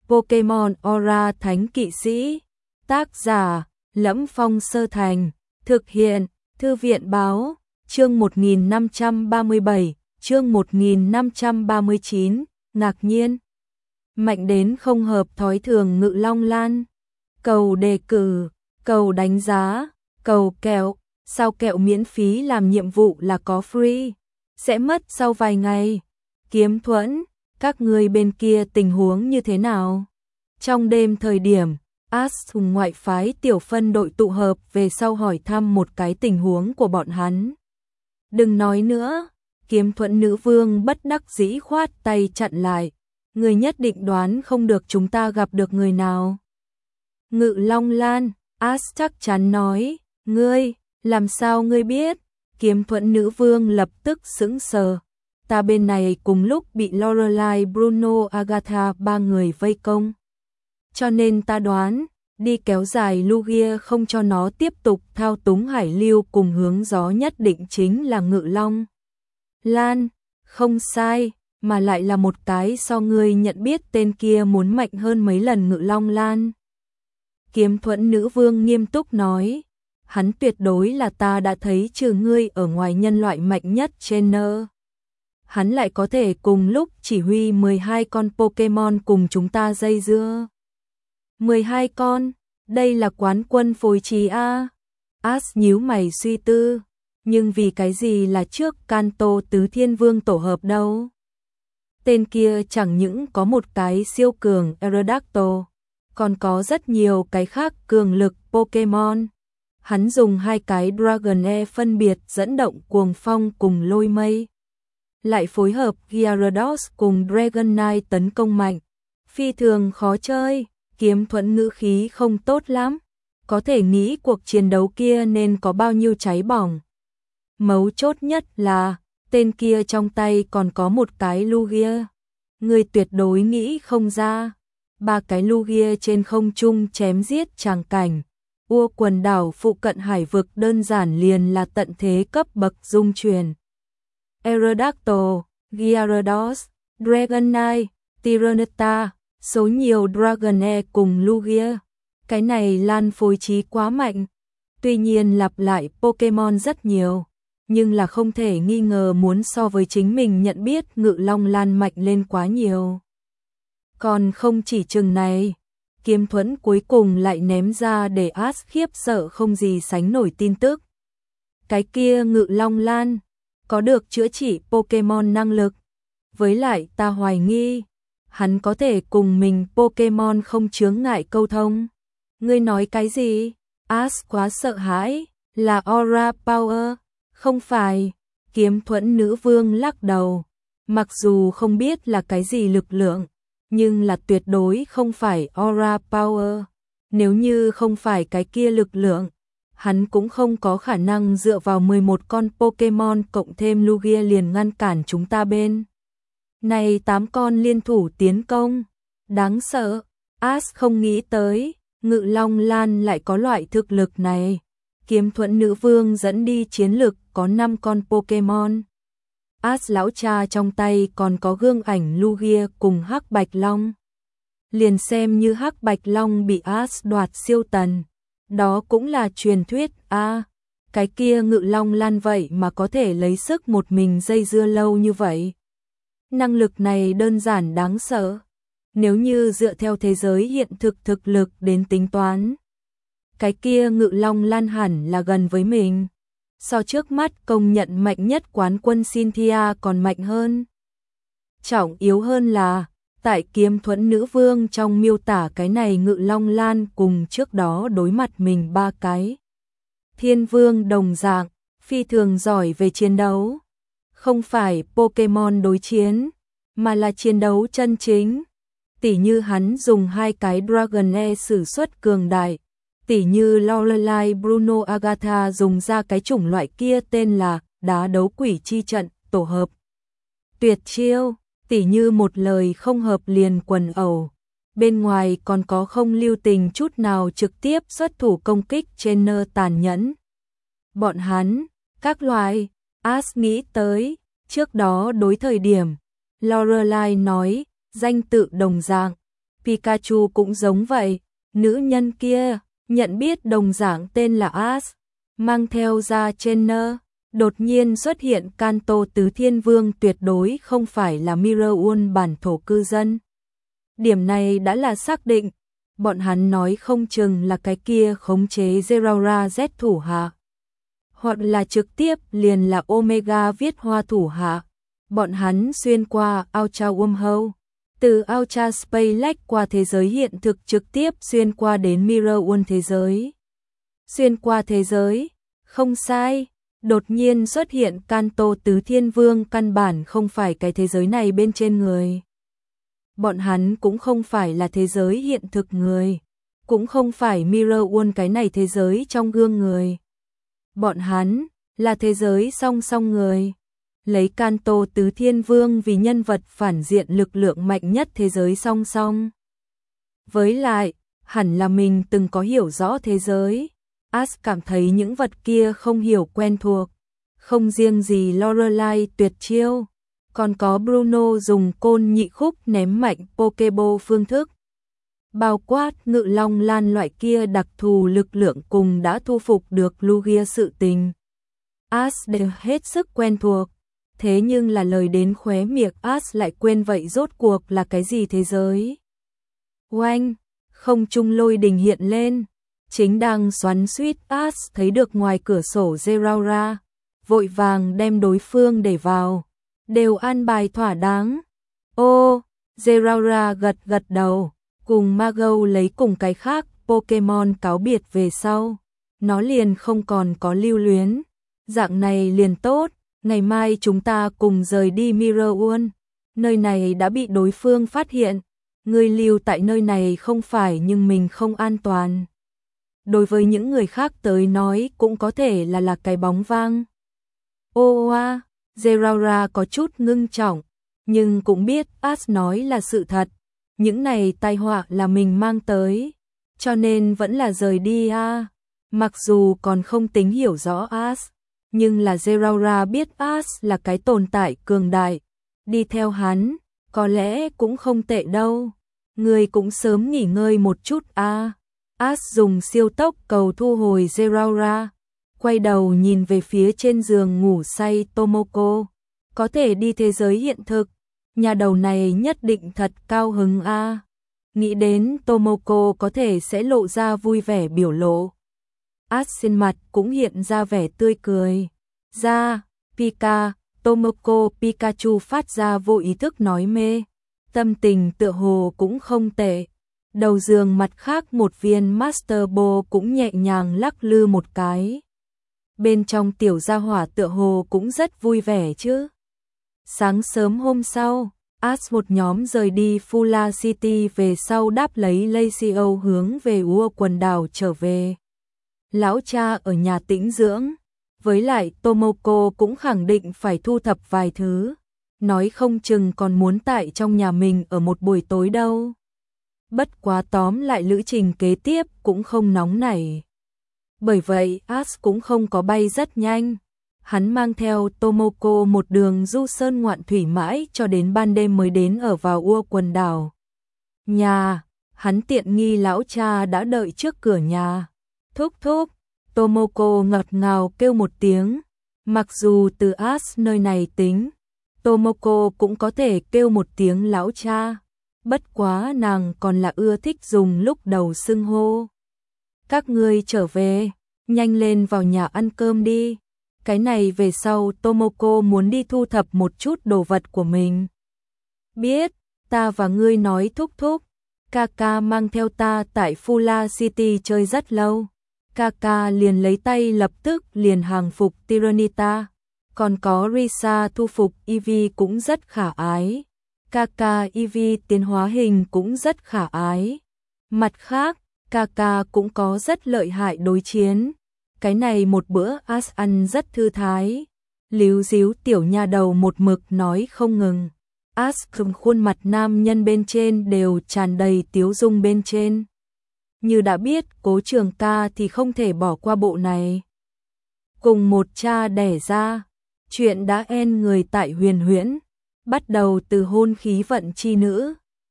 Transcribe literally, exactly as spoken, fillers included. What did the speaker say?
Pokemon Aura Thánh Kỵ Sĩ. Tác giả: Lẫm Phong Sơ Thành. Thực hiện: Thư viện báo. Chương một nghìn năm trăm ba mươi bảy, chương một nghìn năm trăm ba mươi chín, ngạc nhiên. Mạnh đến không hợp thói thường Ngự Long Lan. Cầu đề cử, cầu đánh giá, cầu kẹo. Sao kẹo miễn phí làm nhiệm vụ là có free? Sẽ mất sau vài ngày. Kiếm Thuẫn, các người bên kia tình huống như thế nào? Trong đêm thời điểm, Ash cùng ngoại phái tiểu phân đội tụ hợp về sau hỏi thăm một cái tình huống của bọn hắn. Đừng nói nữa, Kiếm Thuẫn nữ vương bất đắc dĩ khoát tay chặn lại. Người nhất định đoán không được chúng ta gặp được người nào. Ngự Long Lan, Ash chắc chắn nói, ngươi, làm sao ngươi biết? Kiếm Thuẫn nữ vương lập tức sững sờ. Ta bên này cùng lúc bị Lorelai, Bruno, Agatha ba người vây công. Cho nên ta đoán, đi kéo dài Lugia không cho nó tiếp tục thao túng hải lưu cùng hướng gió nhất định chính là Ngự Long Lan. Không sai, mà lại là một cái so ngươi nhận biết tên kia muốn mạnh hơn mấy lần Ngự Long Lan. Kiếm Thuẫn nữ vương nghiêm túc nói, hắn tuyệt đối là ta đã thấy trừ ngươi ở ngoài nhân loại mạnh nhất trên nơ. Hắn lại có thể cùng lúc chỉ huy mười hai con Pokemon cùng chúng ta dây dưa. mười hai con, đây là quán quân phối trí a. Ash nhíu mày suy tư, nhưng vì cái gì là trước Kanto Tứ Thiên Vương tổ hợp đâu? Tên kia chẳng những có một cái siêu cường Aerodactyl, còn có rất nhiều cái khác cường lực Pokemon. Hắn dùng hai cái Dragonair phân biệt dẫn động cuồng phong cùng lôi mây, lại phối hợp Gyarados cùng Dragonite tấn công mạnh, phi thường khó chơi. Kiếm Thuẫn ngữ khí không tốt lắm, có thể nghĩ cuộc chiến đấu kia nên có bao nhiêu cháy bỏng. Mấu chốt nhất là, tên kia trong tay còn có một cái Lugia. Người tuyệt đối nghĩ không ra, ba cái Lugia trên không trung chém giết tràng cảnh. Ua quần đảo phụ cận hải vực đơn giản liền là tận thế cấp bậc dung truyền. Aerodactyl, Gyarados, Dragonite, Tyranitar, số nhiều Dragonair cùng Lugia. Cái này Lan phối trí quá mạnh. Tuy nhiên lặp lại Pokemon rất nhiều, nhưng là không thể nghi ngờ muốn so với chính mình nhận biết Ngự Long Lan mạnh lên quá nhiều. Còn không chỉ chừng này, Kiếm Thuẫn cuối cùng lại ném ra để Ash khiếp sợ không gì sánh nổi tin tức. Cái kia Ngự Long Lan có được chữa trị Pokemon năng lực. Với lại ta hoài nghi, hắn có thể cùng mình Pokemon không chướng ngại câu thông. Ngươi nói cái gì? Ash quá sợ hãi, là Aura Power, không phải. Kiếm Thuẫn nữ vương lắc đầu, mặc dù không biết là cái gì lực lượng, nhưng là tuyệt đối không phải Aura Power. Nếu như không phải cái kia lực lượng, hắn cũng không có khả năng dựa vào mười một con Pokemon cộng thêm Lugia liền ngăn cản chúng ta bên này tám con liên thủ tiến công. Đáng sợ, Ash không nghĩ tới, Ngự Long Lan lại có loại thực lực này. Kiếm Thuẫn nữ vương dẫn đi chiến lực có năm con Pokemon. Ash lão cha trong tay còn có gương ảnh Lugia cùng Hắc Bạch Long. Liền xem như Hắc Bạch Long bị Ash đoạt siêu tần, đó cũng là truyền thuyết a. À, cái kia Ngự Long Lan vậy mà có thể lấy sức một mình dây dưa lâu như vậy. Năng lực này đơn giản đáng sợ. Nếu như dựa theo thế giới hiện thực thực lực đến tính toán, cái kia Ngự Long Lan hẳn là gần với mình. So trước mắt công nhận mạnh nhất quán quân Cynthia còn mạnh hơn. Trọng yếu hơn là, tại Kiếm Thuẫn nữ vương trong miêu tả cái này Ngự Long Lan cùng trước đó đối mặt mình ba cái Thiên Vương đồng dạng, phi thường giỏi về chiến đấu. Không phải Pokemon đối chiến, mà là chiến đấu chân chính. Tỉ như hắn dùng hai cái Dragonair sử xuất cường đại, tỉ như Lorelai, Bruno, Agatha dùng ra cái chủng loại kia tên là đá đấu quỷ chi trận tổ hợp. Tuyệt chiêu, tỉ như một lời không hợp liền quần ẩu. Bên ngoài còn có không lưu tình chút nào trực tiếp xuất thủ công kích trên nơ tàn nhẫn. Bọn hắn, các loại, Ash nghĩ tới, trước đó đối thời điểm, Lorelai nói, danh tự đồng dạng, Pikachu cũng giống vậy, nữ nhân kia, nhận biết đồng dạng tên là Ash, mang theo ra trainer, đột nhiên xuất hiện Kanto Tứ Thiên Vương tuyệt đối không phải là Miraeon bản thổ cư dân. Điểm này đã là xác định, bọn hắn nói không chừng là cái kia khống chế Zeraora Z thủ hạ. Hoặc là trực tiếp liền là Omega viết hoa thủ hạ. Bọn hắn xuyên qua Ultra Wormhole, từ Ultra Space lách qua thế giới hiện thực trực tiếp xuyên qua đến Miraeon thế giới. Xuyên qua thế giới, không sai, đột nhiên xuất hiện Kanto Tứ Thiên Vương căn bản không phải cái thế giới này bên trên người. Bọn hắn cũng không phải là thế giới hiện thực người, cũng không phải Miraeon cái này thế giới trong gương người. Bọn hắn là thế giới song song người. Lấy Kanto Tứ Thiên Vương vì nhân vật phản diện lực lượng mạnh nhất thế giới song song. Với lại, hẳn là mình từng có hiểu rõ thế giới. Ash cảm thấy những vật kia không hiểu quen thuộc. Không riêng gì Lorelai tuyệt chiêu, còn có Bruno dùng côn nhị khúc ném mạnh Pokeball phương thức. Bao quát ngự long lan loại kia đặc thù lực lượng cùng đã thu phục được Lugia sự tình. Ash đều hết sức quen thuộc. Thế nhưng là lời đến khóe miệng Ash lại quên vậy rốt cuộc là cái gì thế giới. Oanh, không trung lôi đình hiện lên. Chính đang xoắn suýt Ash thấy được ngoài cửa sổ Zeraora, vội vàng đem đối phương để vào. Đều an bài thỏa đáng. Ô, Zeraora gật gật đầu, cùng Magou lấy cùng cái khác Pokemon cáo biệt về sau. Nó liền không còn có lưu luyến. Dạng này liền tốt. Ngày mai chúng ta cùng rời đi Miraeon, nơi này đã bị đối phương phát hiện, người lưu tại nơi này không phải nhưng mình không an toàn. Đối với những người khác tới nói cũng có thể là là cái bóng vang. Ô oa, Zeraora có chút ngưng trọng, nhưng cũng biết Ash nói là sự thật, những này tai họa là mình mang tới, cho nên vẫn là rời đi a. À. Mặc dù còn không tính hiểu rõ Ash, nhưng là Zeraora biết Ash là cái tồn tại cường đại, đi theo hắn, có lẽ cũng không tệ đâu. Người cũng sớm nghỉ ngơi một chút a. À. Ash dùng siêu tốc cầu thu hồi Zeraora, quay đầu nhìn về phía trên giường ngủ say Tomoko, có thể đi thế giới hiện thực, nhà đầu này nhất định thật cao hứng a. À. Nghĩ đến Tomoko có thể sẽ lộ ra vui vẻ biểu lộ. Ash trên mặt cũng hiện ra vẻ tươi cười. Ra, Pika, Tomoko Pikachu phát ra vô ý thức nói mê. Tâm tình tựa hồ cũng không tệ. Đầu giường mặt khác một viên Master Ball cũng nhẹ nhàng lắc lư một cái. Bên trong tiểu gia hỏa tựa hồ cũng rất vui vẻ chứ. Sáng sớm hôm sau, Ash một nhóm rời đi Fula City về sau đáp lấy Lacio hướng về Ua quần đảo trở về. Lão cha ở nhà tĩnh dưỡng, với lại Tomoko cũng khẳng định phải thu thập vài thứ, nói không chừng còn muốn tại trong nhà mình ở một buổi tối đâu. Bất quá tóm lại lữ trình kế tiếp cũng không nóng nảy. Bởi vậy Ash cũng không có bay rất nhanh. Hắn mang theo Tomoko một đường du sơn ngoạn thủy mãi cho đến ban đêm mới đến ở vào Ua quần đảo. Nhà, hắn tiện nghi lão cha đã đợi trước cửa nhà. Thúc thúc, Tomoko ngọt ngào kêu một tiếng. Mặc dù từ Ash nơi này tính, Tomoko cũng có thể kêu một tiếng lão cha. Bất quá nàng còn là ưa thích dùng lúc đầu xưng hô. Các ngươi trở về, nhanh lên vào nhà ăn cơm đi. Cái này về sau Tomoko muốn đi thu thập một chút đồ vật của mình. Biết, ta và ngươi nói thúc thúc. Kaka mang theo ta tại Fula City chơi rất lâu. Kaka liền lấy tay lập tức liền hàng phục Tyranitar. Còn có Risa thu phục Eevee cũng rất khả ái. Kaka Eevee tiến hóa hình cũng rất khả ái. Mặt khác, Kaka cũng có rất lợi hại đối chiến. Cái này một bữa Ash ăn rất thư thái. Líu díu tiểu nha đầu một mực nói không ngừng. Ash cùng khuôn mặt nam nhân bên trên đều tràn đầy tiếu dung bên trên. Như đã biết Cố Trường Ca thì không thể bỏ qua bộ này. Cùng một cha đẻ ra, chuyện đã en người tại Huyền Huyễn, bắt đầu từ hôn khí vận chi nữ,